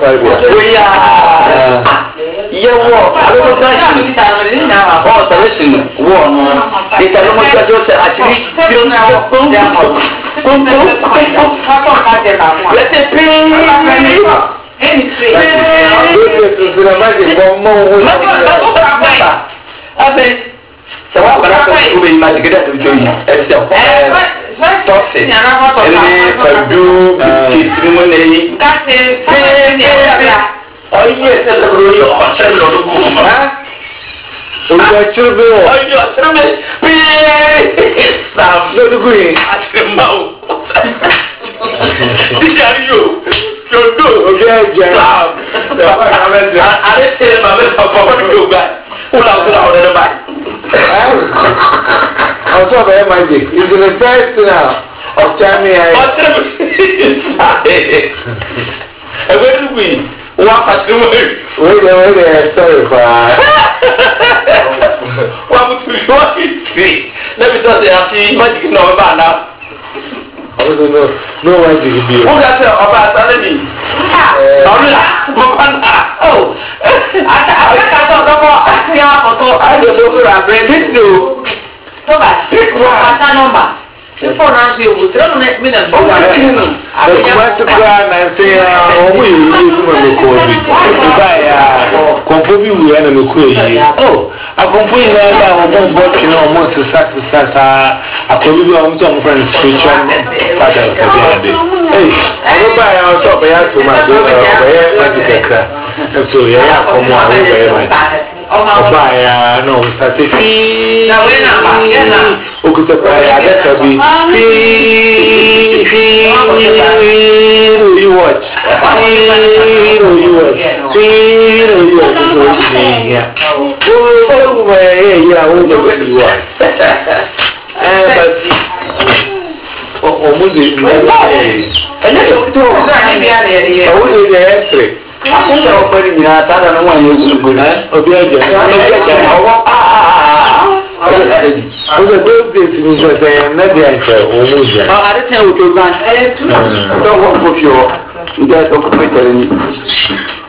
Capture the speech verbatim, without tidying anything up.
Caribbean. Oh yeah. Yeah, war. I don't know. Oh, selection. War. It's a normal just actually. Let it be. So what about the women might get to join you? It's a toxic. And they do testimony. Oh yes, that's a real option. Oh, your children. Oh, your children. Please, Sam. No degree. I said, no. This are you. You're good. Okay, Sam. I didn't say my best of what you got. Who loves it out of the back? I'm so very magic. It's in the first now of Jamie. And where do we? What has to wait? Wait, wait, wait, sorry, but what would you want to see? Let me just say, I see magic no about now. I don't know. No magic be. Who got the about Salami? Oh, I can't talk about I don't know who I bring it to. So much. What's that number? The phone answer you would run it minute. Oh, I don't know. I want to cry and say, oh, we will record it. Goodbye. Company, we are no quay. Oh, I company now, one watching almost a success. I could be on some friends' future. Hey, I don't buy our shop. I have to my magic. So, yeah, come on, very much. Oh, buy no, Saturday. Now, when I'm okay, so I get to be. You watch. You watch. You watch. Oh, yeah, oh, you watch. But almost and that's what we do. I think I'm putting you out. I don't know why you're good. Okay, I was a good place in the same. Not the answer. I didn't tell you to run. Don't want to put your. You guys don't put it in.